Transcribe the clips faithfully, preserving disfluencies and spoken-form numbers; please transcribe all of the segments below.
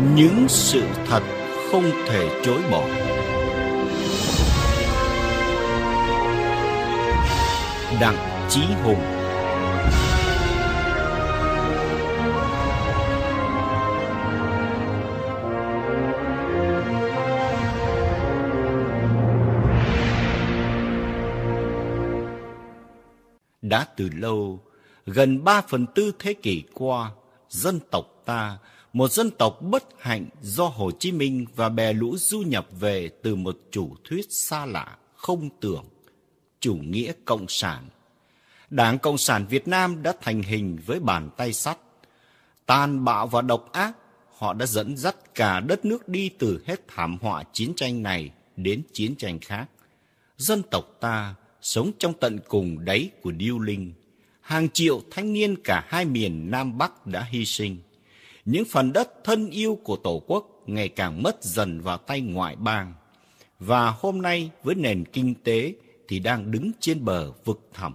Những sự thật không thể chối bỏ. Đặng Chí Hùng. Đã từ lâu, gần ba phần tư thế kỷ qua, dân tộc ta, một dân tộc bất hạnh do Hồ Chí Minh và bè lũ du nhập về từ một chủ thuyết xa lạ, không tưởng, chủ nghĩa cộng sản. Đảng Cộng sản Việt Nam đã thành hình với bàn tay sắt. Tàn bạo và độc ác, họ đã dẫn dắt cả đất nước đi từ hết thảm họa chiến tranh này đến chiến tranh khác. Dân tộc ta sống trong tận cùng đáy của điêu linh. Hàng triệu thanh niên cả hai miền Nam Bắc đã hy sinh. Những phần đất thân yêu của Tổ quốc ngày càng mất dần vào tay ngoại bang. Và hôm nay với nền kinh tế thì đang đứng trên bờ vực thẳm.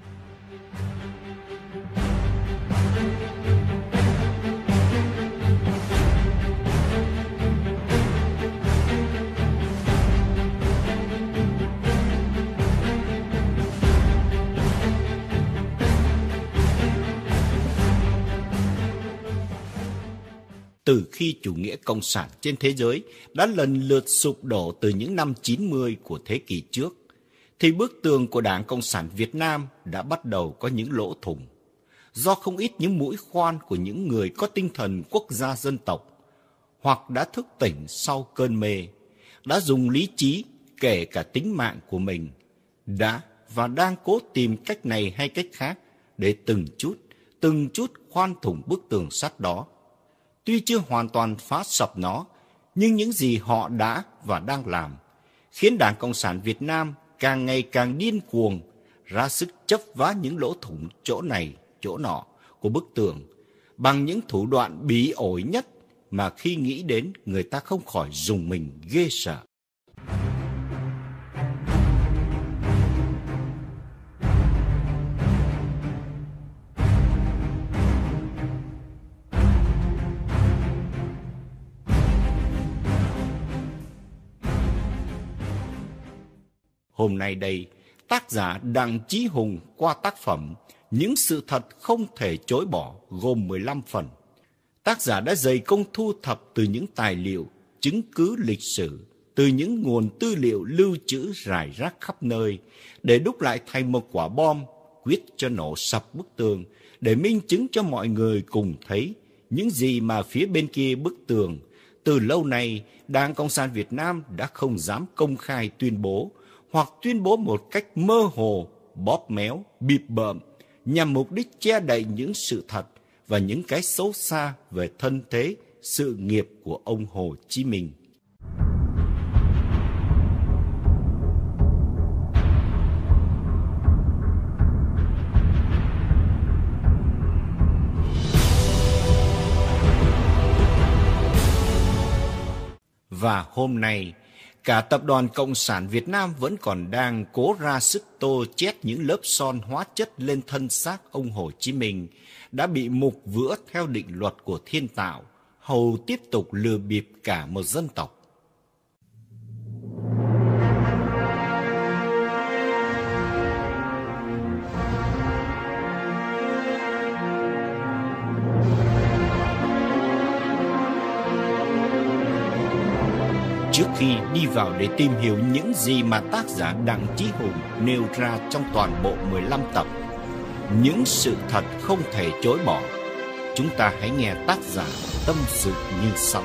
Từ khi chủ nghĩa cộng sản trên thế giới đã lần lượt sụp đổ từ những năm chín mươi của thế kỷ trước, thì bức tường của Đảng Cộng sản Việt Nam đã bắt đầu có những lỗ thủng. Do không ít những mũi khoan của những người có tinh thần quốc gia dân tộc, hoặc đã thức tỉnh sau cơn mê, đã dùng lý trí kể cả tính mạng của mình, đã và đang cố tìm cách này hay cách khác để từng chút, từng chút khoan thủng bức tường sắt đó. Tuy chưa hoàn toàn phá sập nó, nhưng những gì họ đã và đang làm khiến Đảng Cộng sản Việt Nam càng ngày càng điên cuồng, ra sức chấp vá những lỗ thủng chỗ này, chỗ nọ của bức tường bằng những thủ đoạn bí ổi nhất mà khi nghĩ đến người ta không khỏi rùng mình ghê sợ. Hôm nay đây, tác giả Đặng Chí Hùng qua tác phẩm Những sự thật không thể chối bỏ gồm mười lăm phần. Tác giả đã dày công thu thập từ những tài liệu, chứng cứ lịch sử, từ những nguồn tư liệu lưu trữ rải rác khắp nơi, để đúc lại thành một quả bom, quyết cho nổ sập bức tường, để minh chứng cho mọi người cùng thấy những gì mà phía bên kia bức tường, từ lâu nay Đảng Cộng sản Việt Nam đã không dám công khai tuyên bố, hoặc tuyên bố một cách mơ hồ, bóp méo, bịp bợm, nhằm mục đích che đậy những sự thật và những cái xấu xa về thân thế, sự nghiệp của ông Hồ Chí Minh. Và hôm nay, cả Tập đoàn Cộng sản Việt Nam vẫn còn đang cố ra sức tô chét những lớp son hóa chất lên thân xác ông Hồ Chí Minh, đã bị mục vữa theo định luật của thiên tạo, hầu tiếp tục lừa bịp cả một dân tộc. Trước khi đi vào để tìm hiểu những gì mà tác giả Đặng Chí Hùng nêu ra trong toàn bộ mười lăm tập, những sự thật không thể chối bỏ, chúng ta hãy nghe tác giả tâm sự như sau.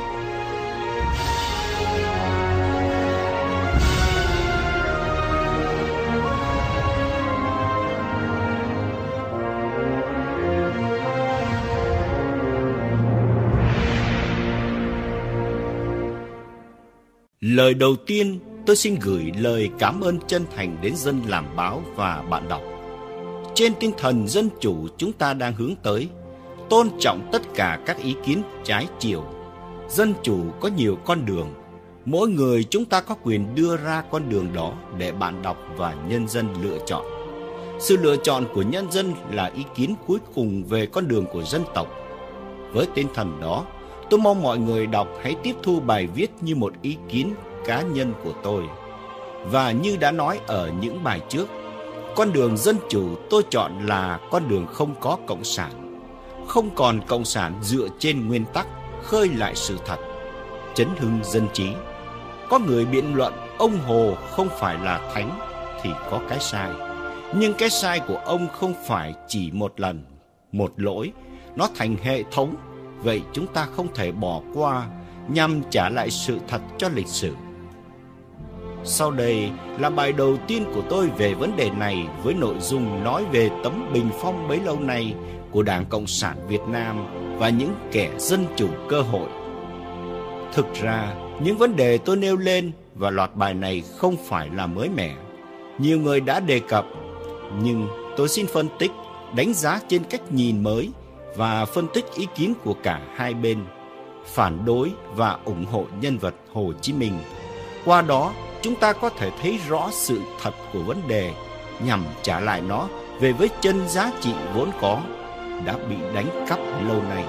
Lời đầu tiên, tôi xin gửi lời cảm ơn chân thành đến dân làm báo và bạn đọc. Trên tinh thần dân chủ chúng ta đang hướng tới, tôn trọng tất cả các ý kiến trái chiều. Dân chủ có nhiều con đường, mỗi người chúng ta có quyền đưa ra con đường đó để bạn đọc và nhân dân lựa chọn. Sự lựa chọn của nhân dân là ý kiến cuối cùng về con đường của dân tộc. Với tinh thần đó, Tôi mong mọi người đọc hãy tiếp thu bài viết như một ý kiến cá nhân của tôi. Và như đã nói ở những bài trước, con đường dân chủ tôi chọn là con đường không có cộng sản. Không còn cộng sản dựa trên nguyên tắc khơi lại sự thật, chấn hưng dân trí. Có người biện luận ông Hồ không phải là thánh thì có cái sai. Nhưng cái sai của ông không phải chỉ một lần, một lỗi, nó thành hệ thống. Vậy chúng ta không thể bỏ qua nhằm trả lại sự thật cho lịch sử. Sau đây là bài đầu tiên của tôi về vấn đề này với nội dung nói về tấm bình phong bấy lâu nay của Đảng Cộng sản Việt Nam và những kẻ dân chủ cơ hội. Thực ra, những vấn đề tôi nêu lên và loạt bài này không phải là mới mẻ. Nhiều người đã đề cập, nhưng tôi xin phân tích, đánh giá trên cách nhìn mới và phân tích ý kiến của cả hai bên, phản đối và ủng hộ nhân vật Hồ Chí Minh. Qua đó, chúng ta có thể thấy rõ sự thật của vấn đề nhằm trả lại nó về với chân giá trị vốn có đã bị đánh cắp lâu nay.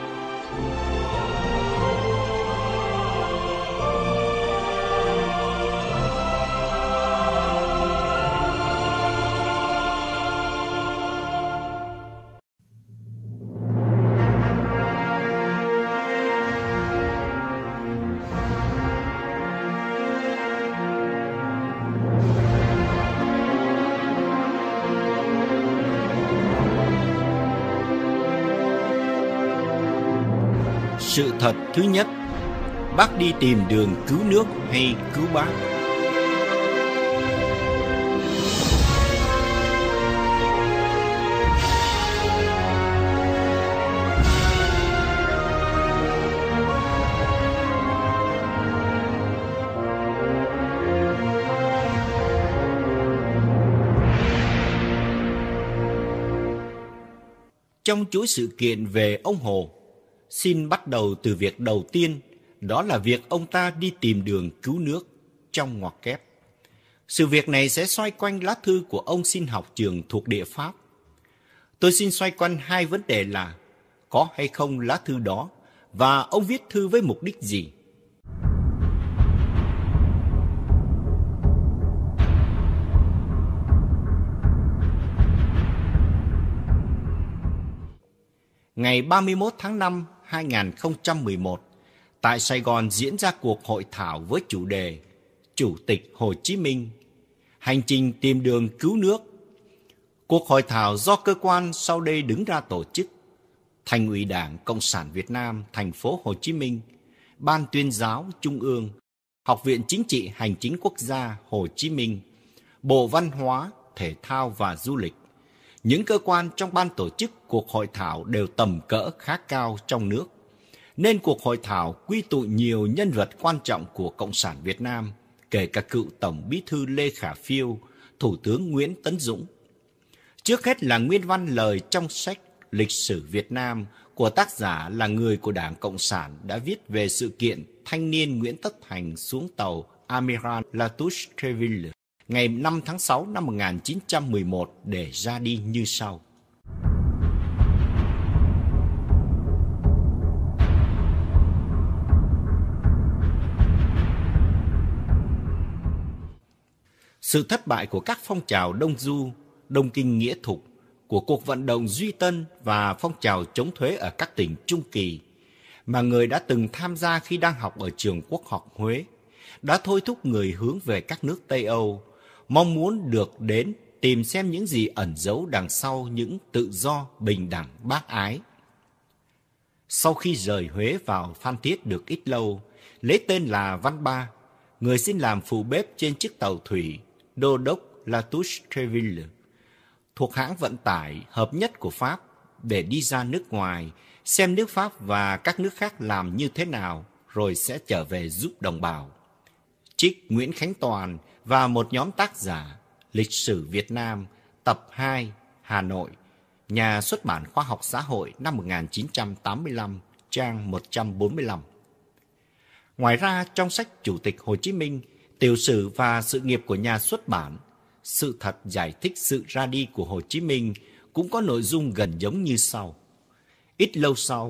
Sự thật thứ nhất, bác đi tìm đường cứu nước hay cứu bác? Trong chuỗi sự kiện về ông Hồ, xin bắt đầu từ việc đầu tiên, đó là việc ông ta đi tìm đường cứu nước, trong ngoặc kép. Sự việc này sẽ xoay quanh lá thư của ông xin học trường thuộc địa Pháp. Tôi xin xoay quanh hai vấn đề là có hay không lá thư đó và ông viết thư với mục đích gì. Ngày ba mươi mốt tháng năm năm hai nghìn không trăm mười một, tại Sài Gòn diễn ra cuộc hội thảo với chủ đề Chủ tịch Hồ Chí Minh, hành trình tìm đường cứu nước. Cuộc hội thảo do cơ quan sau đây đứng ra tổ chức: Thành ủy Đảng Cộng sản Việt Nam thành phố Hồ Chí Minh, Ban Tuyên giáo Trung ương, Học viện Chính trị Hành chính Quốc gia Hồ Chí Minh, Bộ Văn hóa, Thể thao và Du lịch. Những cơ quan trong ban tổ chức cuộc hội thảo đều tầm cỡ khá cao trong nước, nên cuộc hội thảo quy tụ nhiều nhân vật quan trọng của Cộng sản Việt Nam, kể cả cựu Tổng Bí thư Lê Khả Phiêu, Thủ tướng Nguyễn Tấn Dũng. Trước hết là nguyên văn lời trong sách Lịch sử Việt Nam của tác giả là người của Đảng Cộng sản đã viết về sự kiện thanh niên Nguyễn Tất Thành xuống tàu Amiral Latouche Treville ngày năm tháng sáu năm một nghìn chín trăm mười một để ra đi như sau. Sự thất bại của các phong trào Đông Du, Đông Kinh Nghĩa Thục, của cuộc vận động Duy Tân và phong trào chống thuế ở các tỉnh Trung Kỳ, mà người đã từng tham gia khi đang học ở trường Quốc học Huế, đã thôi thúc người hướng về các nước Tây Âu, mong muốn được đến tìm xem những gì ẩn giấu đằng sau những tự do, bình đẳng, bác ái. Sau khi rời Huế vào Phan Thiết được ít lâu, lấy tên là Văn Ba, người xin làm phụ bếp trên chiếc tàu thủy Đô đốc Latouche Treville, thuộc hãng vận tải hợp nhất của Pháp, để đi ra nước ngoài, xem nước Pháp và các nước khác làm như thế nào, rồi sẽ trở về giúp đồng bào. Trích Nguyễn Khánh Toàn và một nhóm tác giả, Lịch sử Việt Nam, tập hai, Hà Nội, Nhà xuất bản Khoa học Xã hội năm một nghìn chín trăm tám mươi lăm, trang một trăm bốn mươi lăm. Ngoài ra, trong sách Chủ tịch Hồ Chí Minh, Tiểu sử và sự nghiệp của nhà xuất bản, Sự thật giải thích sự ra đi của Hồ Chí Minh cũng có nội dung gần giống như sau. Ít lâu sau,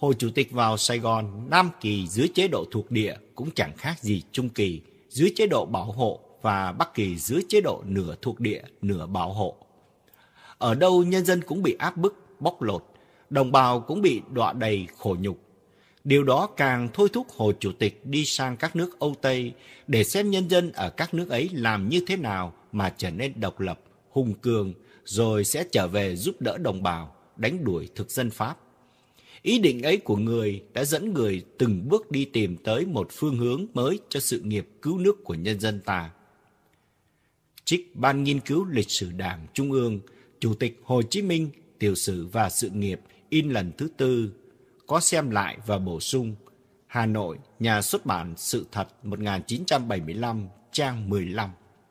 Hồ Chủ tịch vào Sài Gòn, Nam Kỳ dưới chế độ thuộc địa cũng chẳng khác gì Trung Kỳ dưới chế độ bảo hộ và Bắc Kỳ dưới chế độ nửa thuộc địa, nửa bảo hộ. Ở đâu nhân dân cũng bị áp bức, bóc lột, đồng bào cũng bị đọa đầy khổ nhục. Điều đó càng thôi thúc Hồ Chủ tịch đi sang các nước Âu Tây để xem nhân dân ở các nước ấy làm như thế nào mà trở nên độc lập, hùng cường, rồi sẽ trở về giúp đỡ đồng bào, đánh đuổi thực dân Pháp. Ý định ấy của người đã dẫn người từng bước đi tìm tới một phương hướng mới cho sự nghiệp cứu nước của nhân dân ta. Trích Ban Nghiên cứu Lịch sử Đảng Trung ương, Chủ tịch Hồ Chí Minh, Tiểu sử và Sự nghiệp, in lần thứ tư, có xem lại và bổ sung, Hà Nội, Nhà xuất bản Sự thật một nghìn chín trăm bảy mươi lăm, trang mười lăm.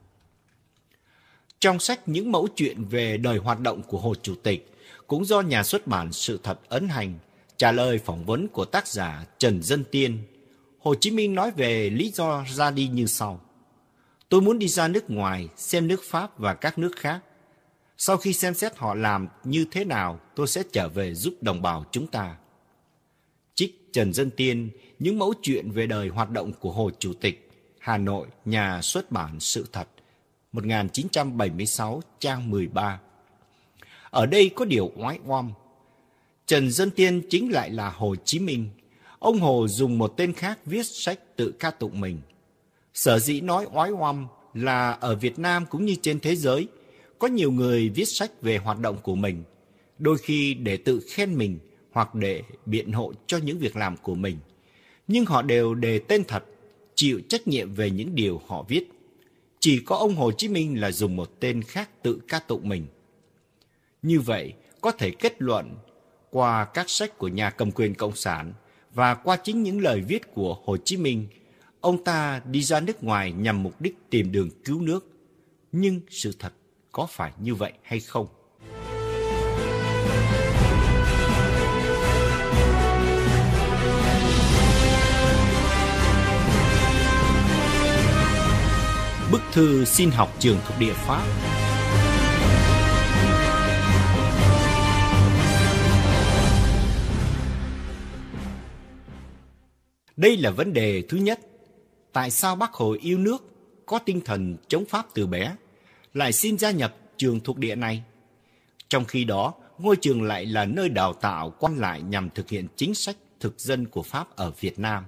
Trong sách Những mẫu chuyện về đời hoạt động của Hồ Chủ tịch, cũng do Nhà xuất bản Sự thật ấn hành, trả lời phỏng vấn của tác giả Trần Dân Tiên, Hồ Chí Minh nói về lý do ra đi như sau. Tôi muốn đi ra nước ngoài, xem nước Pháp và các nước khác. Sau khi xem xét họ làm như thế nào, tôi sẽ trở về giúp đồng bào chúng ta. Trích Trần Dân Tiên, Những mẫu chuyện về đời hoạt động của Hồ Chủ tịch, Hà Nội, Nhà xuất bản Sự thật, một nghìn chín trăm bảy mươi sáu, trang mười ba. Ở đây có điều oái oăm. Trần Dân Tiên chính lại là Hồ Chí Minh. Ông Hồ dùng một tên khác viết sách tự ca tụng mình. Sở dĩ nói oái oăm là ở Việt Nam cũng như trên thế giới, có nhiều người viết sách về hoạt động của mình, đôi khi để tự khen mình hoặc để biện hộ cho những việc làm của mình. Nhưng họ đều đề tên thật, chịu trách nhiệm về những điều họ viết. Chỉ có ông Hồ Chí Minh là dùng một tên khác tự ca tụng mình. Như vậy, có thể kết luận qua các sách của nhà cầm quyền Cộng sản và qua chính những lời viết của Hồ Chí Minh, ông ta đi ra nước ngoài nhằm mục đích tìm đường cứu nước. Nhưng sự thật có phải như vậy hay không? Bức thư xin học trường thuộc địa Pháp. Đây là vấn đề thứ nhất. Tại sao Bác Hồ yêu nước, có tinh thần chống Pháp từ bé, lại xin gia nhập trường thuộc địa này? Trong khi đó, ngôi trường lại là nơi đào tạo quan lại nhằm thực hiện chính sách thực dân của Pháp ở Việt Nam.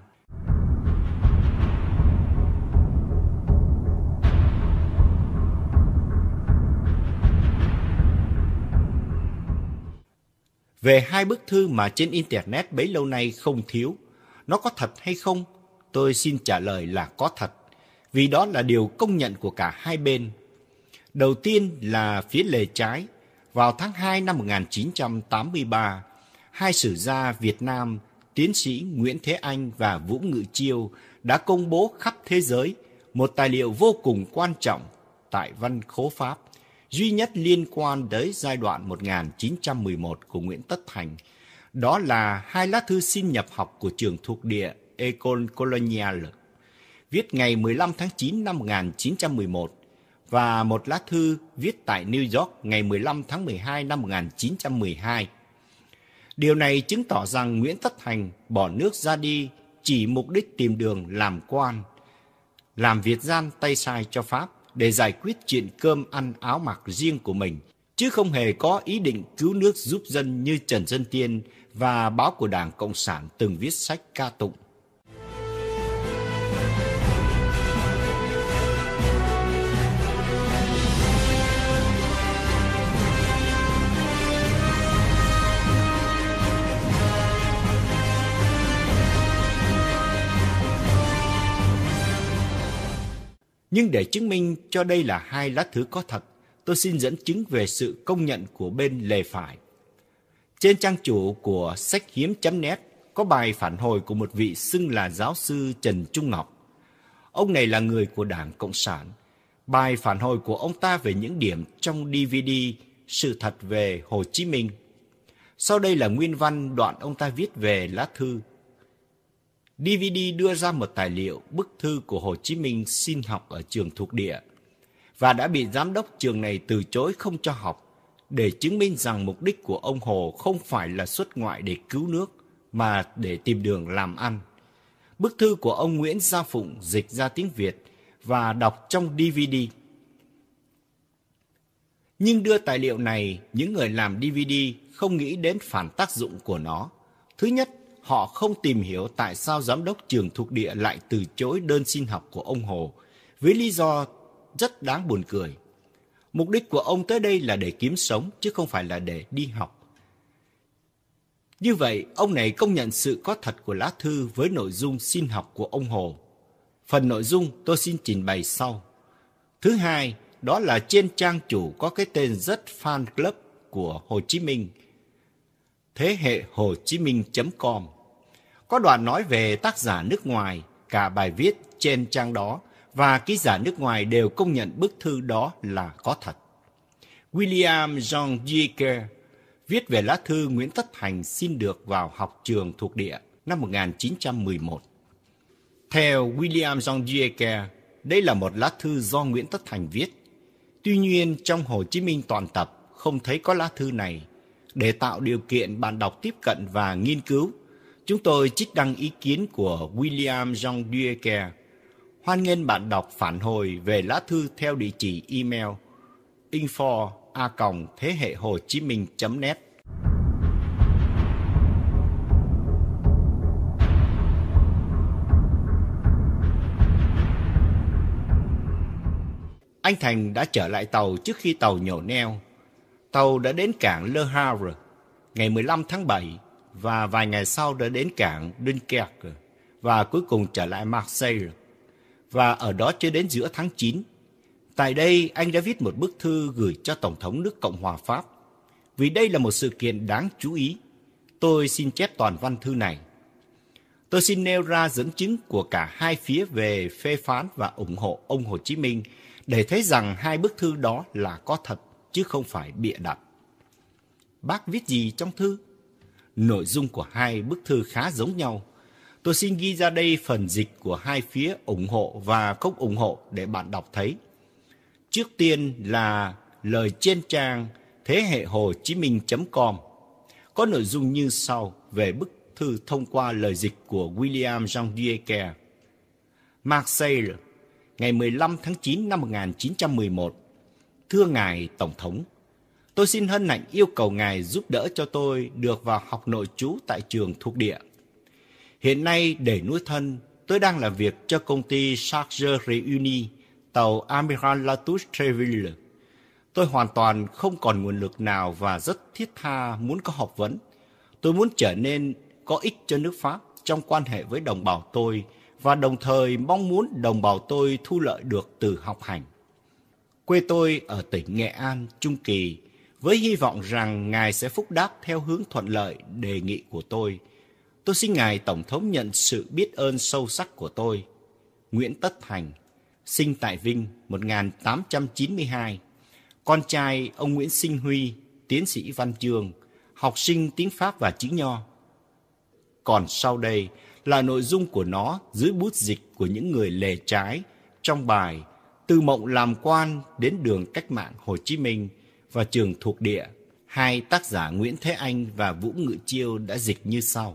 Về hai bức thư mà trên Internet bấy lâu nay không thiếu, nó có thật hay không? Tôi xin trả lời là có thật, vì đó là điều công nhận của cả hai bên. Đầu tiên là phía lề trái, vào tháng hai năm một nghìn chín trăm tám mươi ba, hai sử gia Việt Nam, tiến sĩ Nguyễn Thế Anh và Vũ Ngự Chiêu đã công bố khắp thế giới một tài liệu vô cùng quan trọng tại Văn Khố Pháp, duy nhất liên quan tới giai đoạn một nghìn chín trăm mười một của Nguyễn Tất Thành. Đó là hai lá thư xin nhập học của trường thuộc địa École Coloniale, viết ngày mười lăm tháng chín năm một nghìn chín trăm mười một, và một lá thư viết tại New York ngày mười lăm tháng mười hai năm một nghìn chín trăm mười hai. Điều này chứng tỏ rằng Nguyễn Tất Thành bỏ nước ra đi chỉ mục đích tìm đường làm quan, làm Việt gian tay sai cho Pháp để giải quyết chuyện cơm ăn áo mặc riêng của mình, chứ không hề có ý định cứu nước giúp dân như Trần Dân Tiên và báo của Đảng Cộng sản từng viết sách ca tụng. Nhưng để chứng minh cho đây là hai lá thư có thật, tôi xin dẫn chứng về sự công nhận của bên lề phải. Trên trang chủ của sách hiếm chấm net có bài phản hồi của một vị xưng là giáo sư Trần Trung Ngọc. Ông này là người của Đảng Cộng sản. Bài phản hồi của ông ta về những điểm trong đê vê đê Sự thật về Hồ Chí Minh. Sau đây là nguyên văn đoạn ông ta viết về lá thư. đê vê đê đưa ra một tài liệu bức thư của Hồ Chí Minh xin học ở trường thuộc địa và đã bị giám đốc trường này từ chối không cho học, để chứng minh rằng mục đích của ông Hồ không phải là xuất ngoại để cứu nước, mà để tìm đường làm ăn. Bức thư của ông Nguyễn Gia Phụng dịch ra tiếng Việt và đọc trong đê vê đê. Nhưng đưa tài liệu này, những người làm đê vê đê không nghĩ đến phản tác dụng của nó. Thứ nhất, họ không tìm hiểu tại sao giám đốc trường thuộc địa lại từ chối đơn xin học của ông Hồ, với lý do rất đáng buồn cười. Mục đích của ông tới đây là để kiếm sống, chứ không phải là để đi học. Như vậy, ông này công nhận sự có thật của lá thư với nội dung xin học của ông Hồ. Phần nội dung tôi xin trình bày sau. Thứ hai, đó là trên trang chủ có cái tên rất fan club của Hồ Chí Minh, thế hệ hồ chí minh chấm com. Có đoạn nói về tác giả nước ngoài, cả bài viết trên trang đó, và ký giả nước ngoài đều công nhận bức thư đó là có thật. William John Diecker viết về lá thư Nguyễn Tất Thành xin được vào học trường thuộc địa năm một nghìn chín trăm mười một. Theo William John Diecker, đây là một lá thư do Nguyễn Tất Thành viết. Tuy nhiên, trong Hồ Chí Minh toàn tập không thấy có lá thư này. Để tạo điều kiện bạn đọc tiếp cận và nghiên cứu, chúng tôi trích đăng ý kiến của William John Diecker. Hoan nghênh bạn đọc phản hồi về lá thư theo địa chỉ email info a còng thế hệ hồ chí minh chấm net. Anh Thành đã trở lại tàu trước khi tàu nhổ neo. Tàu đã đến cảng Le Havre ngày mười lăm tháng bảy và vài ngày sau đã đến cảng Dunkerque và cuối cùng trở lại Marseille, và ở đó cho đến giữa tháng chín. Tại đây, anh đã viết một bức thư gửi cho Tổng thống nước Cộng hòa Pháp. Vì đây là một sự kiện đáng chú ý, tôi xin chép toàn văn thư này. Tôi xin nêu ra dẫn chứng của cả hai phía về phê phán và ủng hộ ông Hồ Chí Minh để thấy rằng hai bức thư đó là có thật, chứ không phải bịa đặt. Bác viết gì trong thư? Nội dung của hai bức thư khá giống nhau. Tôi xin ghi ra đây phần dịch của hai phía ủng hộ và không ủng hộ để bạn đọc thấy. Trước tiên là lời trên trang thế hệ hồ chí minh chấm com. Có nội dung như sau về bức thư thông qua lời dịch của William Jean Diecker. Marseille, ngày mười lăm tháng chín năm một nghìn chín trăm mười một. Thưa Ngài Tổng thống, tôi xin hân hạnh yêu cầu Ngài giúp đỡ cho tôi được vào học nội trú tại trường thuộc địa. Hiện nay, để nuôi thân, tôi đang làm việc cho công ty Chargeurs Réunis, tàu Amiral Latouche Treville. Tôi hoàn toàn không còn nguồn lực nào và rất thiết tha muốn có học vấn. Tôi muốn trở nên có ích cho nước Pháp trong quan hệ với đồng bào tôi và đồng thời mong muốn đồng bào tôi thu lợi được từ học hành. Quê tôi ở tỉnh Nghệ An, Trung Kỳ, với hy vọng rằng Ngài sẽ phúc đáp theo hướng thuận lợi đề nghị của tôi. Tôi xin Ngài Tổng thống nhận sự biết ơn sâu sắc của tôi. Nguyễn Tất Thành, sinh tại Vinh một nghìn tám trăm chín mươi hai, con trai ông Nguyễn Sinh Huy, tiến sĩ văn chương, học sinh tiếng Pháp và chữ Nho. Còn sau đây là nội dung của nó dưới bút dịch của những người lề trái trong bài Từ mộng làm quan đến đường cách mạng Hồ Chí Minh và trường thuộc địa. Hai tác giả Nguyễn Thế Anh và Vũ Ngự Chiêu đã dịch như sau.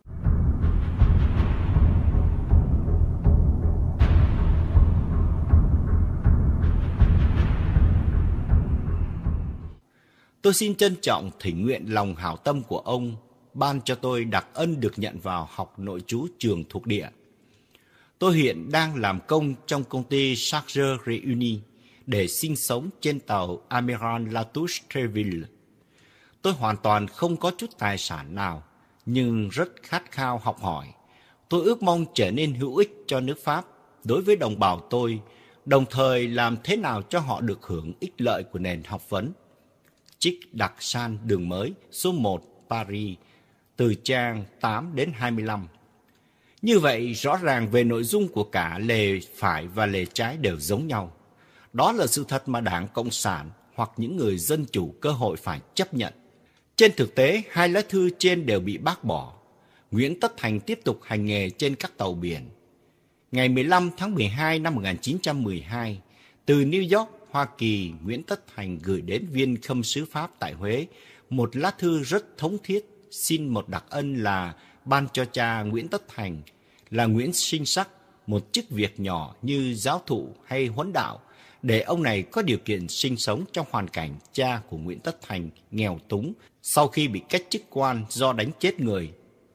Tôi xin trân trọng thỉnh nguyện lòng hảo tâm của ông ban cho tôi đặc ân được nhận vào học nội trú trường thuộc địa. Tôi hiện đang làm công trong công ty Chargeurs Réunis để sinh sống trên tàu Amiral Latouche Treville. Tôi hoàn toàn không có chút tài sản nào, nhưng rất khát khao học hỏi. Tôi ước mong trở nên hữu ích cho nước Pháp đối với đồng bào tôi, đồng thời làm thế nào cho họ được hưởng ích lợi của nền học vấn. Trích đặc san đường mới, số một, Paris, từ trang tám đến hai mươi lăm. Như vậy, rõ ràng về nội dung của cả lề phải và lề trái đều giống nhau. Đó là sự thật mà Đảng Cộng sản hoặc những người dân chủ cơ hội phải chấp nhận. Trên thực tế, hai lá thư trên đều bị bác bỏ. Nguyễn Tất Thành tiếp tục hành nghề trên các tàu biển. Ngày mười lăm tháng mười hai năm một nghìn chín trăm mười hai, từ New York, Hoa Kỳ, Nguyễn Tất Thành gửi đến viên khâm sứ Pháp tại Huế một lá thư rất thống thiết xin một đặc ân là ban cho cha Nguyễn Tất Thành là Nguyễn Sinh Sắc một chức việc nhỏ như giáo thụ hay huấn đạo, để ông này có điều kiện sinh sống trong hoàn cảnh cha của Nguyễn Tất Thành nghèo túng sau khi bị cách chức quan do đánh chết người.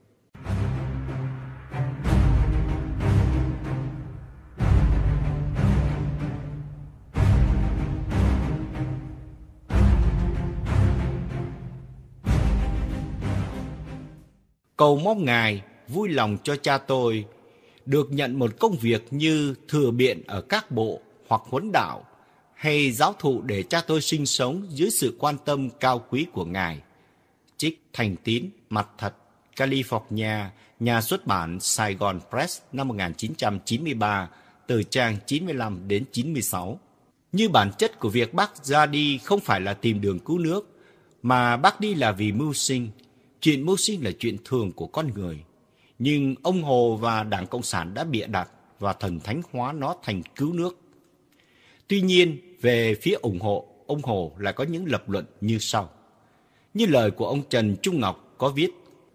Cầu mong Ngài vui lòng cho cha tôi được nhận một công việc như thừa biện ở các bộ hoặc huấn đạo hay giáo thụ, để cha tôi sinh sống dưới sự quan tâm cao quý của Ngài. Trích Thành Tín, Mặt Thật, California, nhà xuất bản Sài Gòn Press năm một nghìn chín trăm chín mươi ba, từ trang chín mươi lăm đến chín mươi sáu. Như bản chất của việc bác ra đi không phải là tìm đường cứu nước, mà bác đi là vì mưu sinh. Chuyện mưu sinh là chuyện thường của con người. Nhưng ông Hồ và Đảng Cộng sản đã bịa đặt và thần thánh hóa nó thành cứu nước. Tuy nhiên, về phía ủng hộ, ông Hồ lại có những lập luận như sau. Như lời của ông Trần Trung Ngọc có viết: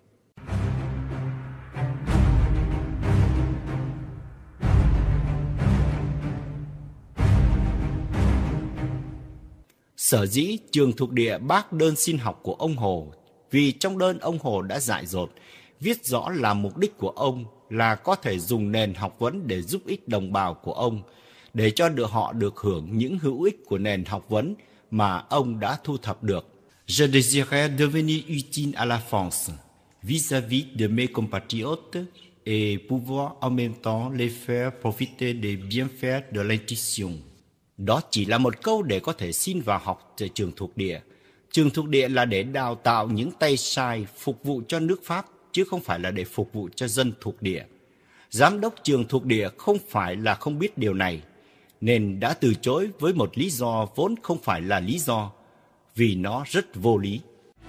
sở dĩ trường thuộc địa bác đơn xin học của ông Hồ, vì trong đơn ông Hồ đã dại dột, viết rõ là mục đích của ông là có thể dùng nền học vấn để giúp ích đồng bào của ông, để cho được họ được hưởng những hữu ích của nền học vấn mà ông đã thu thập được. Je désirais devenir utile à la France vis-à-vis de mes compatriotes et pouvoir en même temps les faire profiter des bienfaits de l'institution. Đó chỉ là một câu để có thể xin vào học tại trường thuộc địa. Trường thuộc địa là để đào tạo những tay sai phục vụ cho nước Pháp, chứ không phải là để phục vụ cho dân thuộc địa. Giám đốc trường thuộc địa không phải là không biết điều này, nên đã từ chối với một lý do vốn không phải là lý do, vì nó rất vô lý.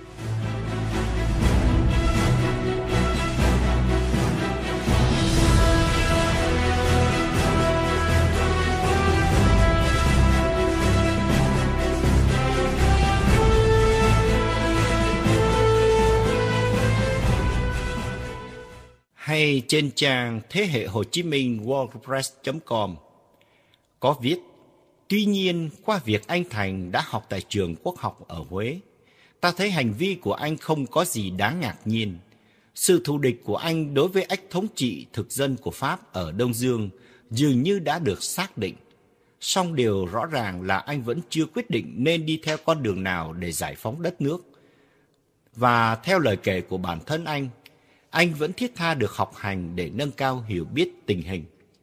Hay trên trang thế hệ Hồ Chí Minh wordpress chấm com có viết: tuy nhiên, qua việc anh Thành đã học tại trường Quốc học ở Huế, ta thấy hành vi của anh không có gì đáng ngạc nhiên. Sự thù địch của anh đối với ách thống trị thực dân của Pháp ở Đông Dương dường như đã được xác định. Song điều rõ ràng là anh vẫn chưa quyết định nên đi theo con đường nào để giải phóng đất nước. Và theo lời kể của bản thân anh, anh vẫn thiết tha được học hành để nâng cao hiểu biết tình hình.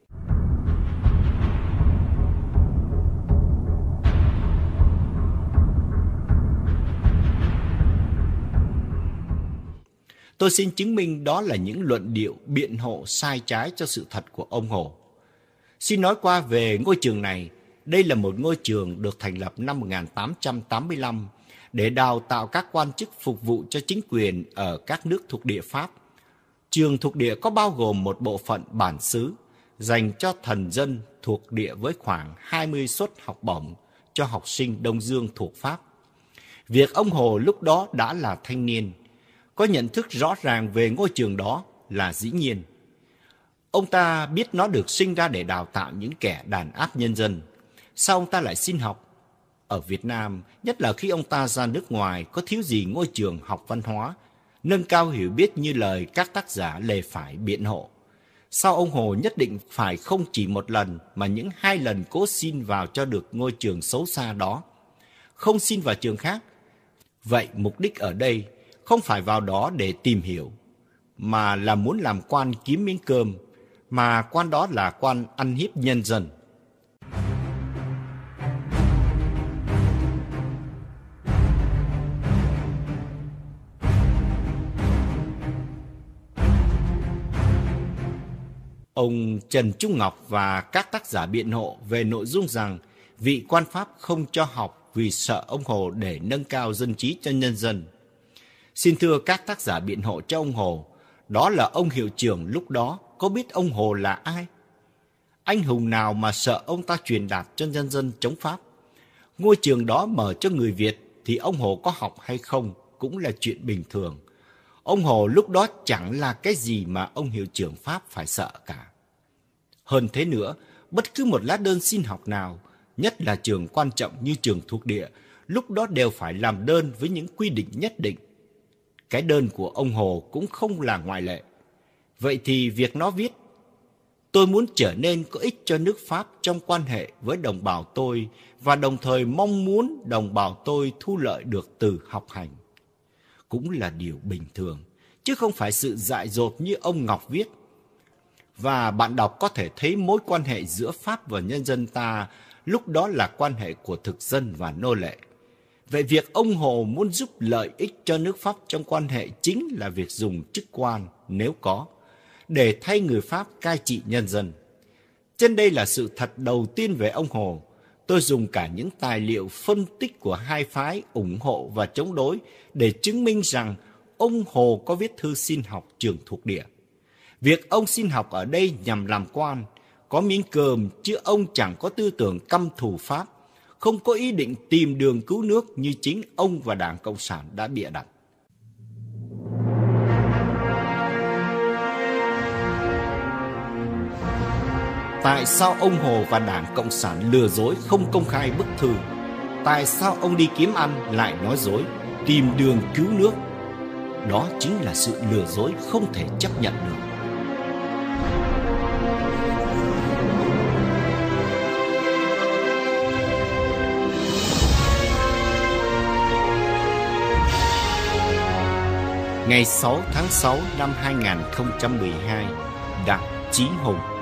Tôi xin chứng minh đó là những luận điệu biện hộ sai trái cho sự thật của ông Hồ. Xin nói qua về ngôi trường này. Đây là một ngôi trường được thành lập năm một nghìn tám trăm tám mươi lăm để đào tạo các quan chức phục vụ cho chính quyền ở các nước thuộc địa Pháp. Trường thuộc địa có bao gồm một bộ phận bản xứ dành cho thần dân thuộc địa với khoảng hai mươi suất học bổng cho học sinh Đông Dương thuộc Pháp. Việc ông Hồ lúc đó đã là thanh niên, có nhận thức rõ ràng về ngôi trường đó là dĩ nhiên. Ông ta biết nó được sinh ra để đào tạo những kẻ đàn áp nhân dân. Sao ông ta lại xin học? Ở Việt Nam, nhất là khi ông ta ra nước ngoài, có thiếu gì ngôi trường học văn hóa, nâng cao hiểu biết như lời các tác giả lề phải biện hộ. Sao ông Hồ nhất định phải không chỉ một lần mà những hai lần cố xin vào cho được ngôi trường xấu xa đó, không xin vào trường khác? Vậy mục đích ở đây không phải vào đó để tìm hiểu, mà là muốn làm quan kiếm miếng cơm, mà quan đó là quan ăn hiếp nhân dân. Ông Trần Trung Ngọc và các tác giả biện hộ về nội dung rằng vị quan Pháp không cho học vì sợ ông Hồ để nâng cao dân trí cho nhân dân. Xin thưa các tác giả biện hộ cho ông Hồ, đó là ông hiệu trưởng lúc đó có biết ông Hồ là ai? Anh hùng nào mà sợ ông ta truyền đạt cho nhân dân chống Pháp? Ngôi trường đó mở cho người Việt thì ông Hồ có học hay không cũng là chuyện bình thường. Ông Hồ lúc đó chẳng là cái gì mà ông hiệu trưởng Pháp phải sợ cả. Hơn thế nữa, bất cứ một lá đơn xin học nào, nhất là trường quan trọng như trường thuộc địa, lúc đó đều phải làm đơn với những quy định nhất định. Cái đơn của ông Hồ cũng không là ngoại lệ. Vậy thì việc nó viết: tôi muốn trở nên có ích cho nước Pháp trong quan hệ với đồng bào tôi và đồng thời mong muốn đồng bào tôi thu lợi được từ học hành, cũng là điều bình thường, chứ không phải sự dại dột như ông Ngọc viết. Và bạn đọc có thể thấy mối quan hệ giữa Pháp và nhân dân ta lúc đó là quan hệ của thực dân và nô lệ. Vậy việc ông Hồ muốn giúp lợi ích cho nước Pháp trong quan hệ chính là việc dùng chức quan, nếu có, để thay người Pháp cai trị nhân dân. Trên đây là sự thật đầu tiên về ông Hồ. Tôi dùng cả những tài liệu phân tích của hai phái ủng hộ và chống đối để chứng minh rằng ông Hồ có viết thư xin học trường thuộc địa. Việc ông xin học ở đây nhằm làm quan, có miếng cơm, chứ ông chẳng có tư tưởng căm thù Pháp, không có ý định tìm đường cứu nước như chính ông và Đảng Cộng sản đã bịa đặt. Tại sao ông Hồ và Đảng Cộng sản lừa dối không công khai bức thư? Tại sao ông đi kiếm ăn lại nói dối, tìm đường cứu nước? Đó chính là sự lừa dối không thể chấp nhận được. Ngày sáu tháng sáu năm hai nghìn không trăm mười hai, Đặng Chí Hùng